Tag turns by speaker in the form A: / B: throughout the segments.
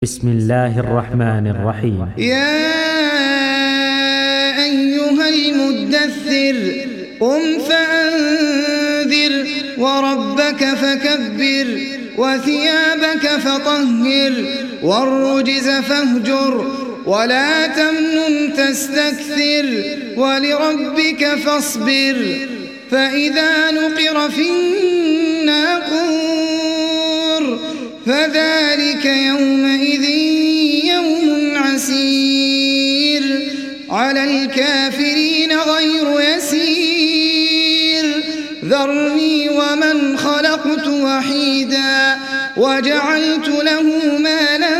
A: بسم الله الرحمن الرحيم.
B: يا أيها المدثر قم فأنذر وربك فكبر وثيابك فطهر والرجز فاهجر ولا تمنن تستكثر ولربك فاصبر فإذا نقر في الناقور فذلك يومئذ يوم عسير على الكافرين غير يسير ذرني ومن خلقت وحيدا وجعلت له مالا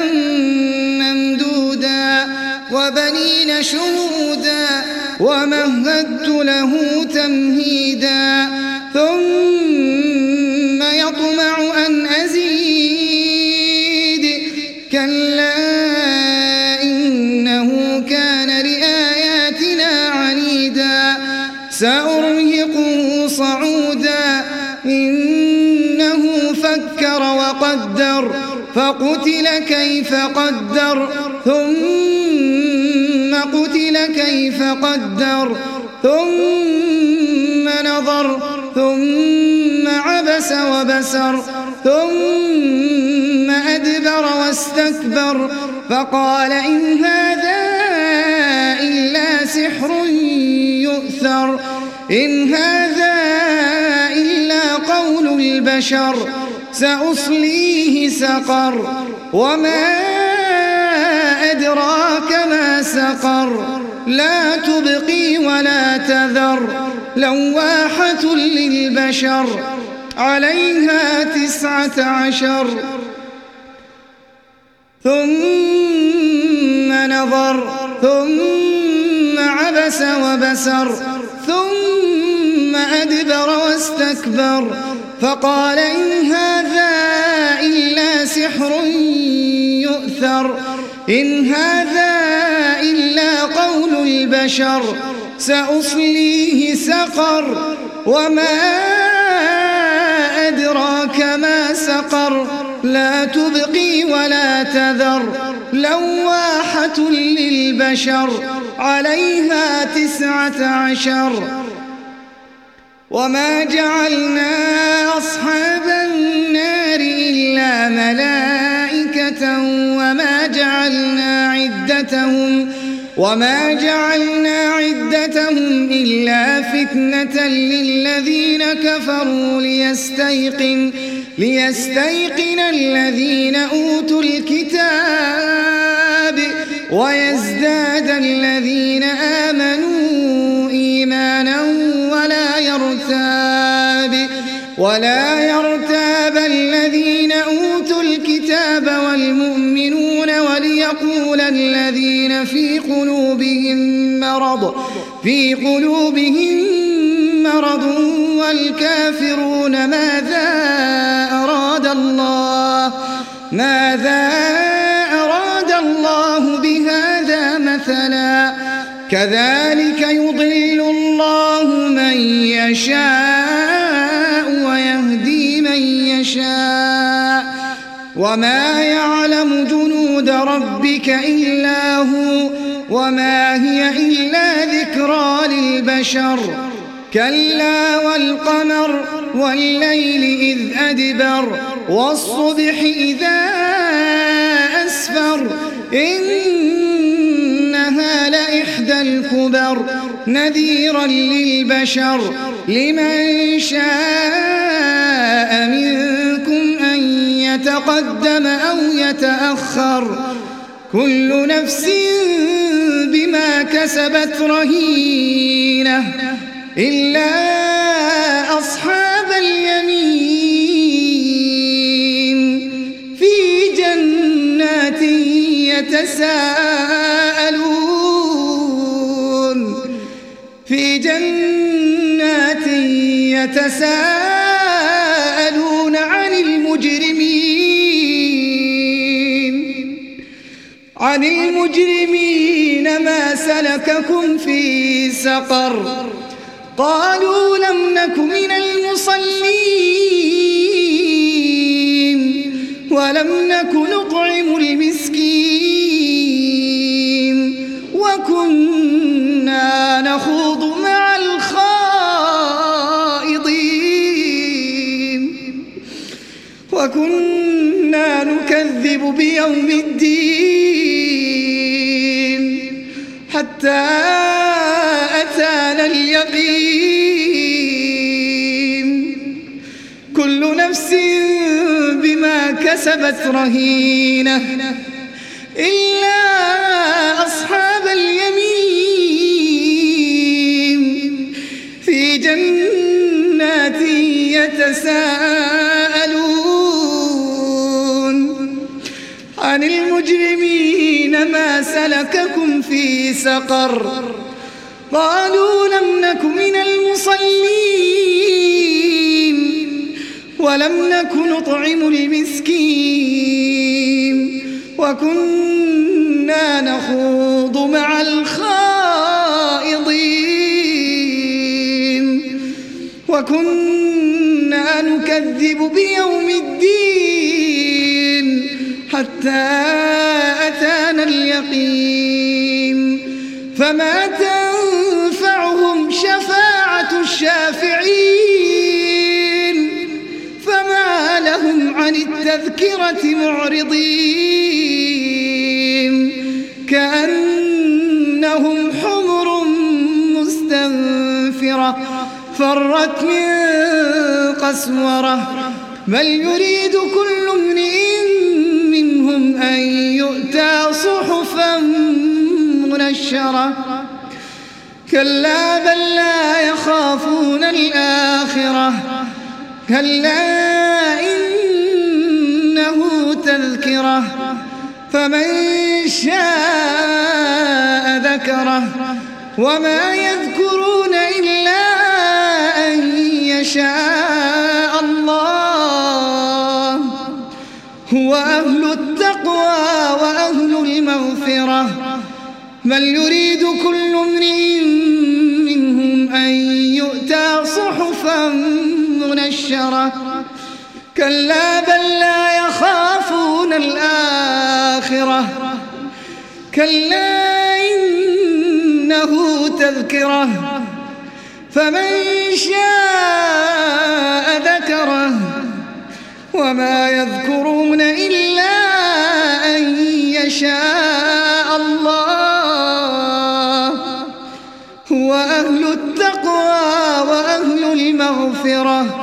B: ممدودا وبنين شهودا ومهدت له تمهيدا ثم يطمع أن أزيد كلا إنه كان لآياتنا عنيدا سأرهقه صعودا إنه فكر وقدر فقتل كيف قدر ثم قتل كيف قدر ثم نظر ثم عبس وبسر ثم أدبر واستكبر فقال إن هذا إلا سحر يؤثر إن هذا إلا قول البشر سأصليه سقر وما أدراك ما سقر لا تبقي ولا تذر لواحة للبشر عليها 19 ثم نظر ثم عبس وبسر ثم أدبر واستكبر فقال إن هذا إلا سحر يؤثر إن هذا إلا قول البشر سأصليه سقر وما أدراك ما سقر لا تبقي ولا تذر لواحة للبشر عليها 19 وما جعلنا أصحاب النار إلا ملائكة وما جعلنا عدتهم إلا فتنة للذين كفروا ليستيقن الذين أوتوا الكتاب ويزداد الذين آمنوا إيمانا ولا يرتاب الذين أوتوا الكتاب والمؤمنون وليقول الذين في قلوبهم مرض والكافرون ماذا أراد الله بهذا مثلا كذلك يضل الله من يشاء ويهدي من يشاء وما يعلم جنود ربك إلا هو وما هي إلا ذكرى للبشر كلا والقمر والليل إذ أدبر والصبح إذا أسفر إنها لإحدى الكبر نذيرا للبشر لمن شاء منكم أن يتقدم أو يتأخر كل نفس بما كسبت رهينة إلا أصحاب اليمين في جنات يتساءلون عن المجرمين ما سلككم في سقر قالوا لم نك من المصلين ولم نك نطعم المسكين بيوم الدين حتى أتانا اليقين كل نفس بما كسبت رهينة إلا أصحاب اليمين في جنات يتساءلون عن المجرمين ما سلككم في سقر قالوا لم نك من المصلين ولم نك نطعم المسكين وكنا نخوض مع الخائضين وكنا نكذب بيوم الدين حتى أتانا اليقين فما تنفعهم شفاعة الشافعين فما لهم عن التذكرة معرضين كأنهم حمر مستنفرة فرت من قسورة بل يريد كل امرئ منهم أن يؤتى صحفا منشرة كلا بل لا يخافون الآخرة كلا إنه تذكرة فمن شاء ذكره وما يذكرون إلا أن يشاء الله هو أهل التقوى وأهل المغفرة بل يريد كل امرئ منهم أن يؤتى صحفا منشرة كلا بل لا يخافون الآخرة كلا إنه تذكرة فمن شاء ذكره وما يذكرون إلا أن يشاء الله هو أهل التقوى وأهل المغفرة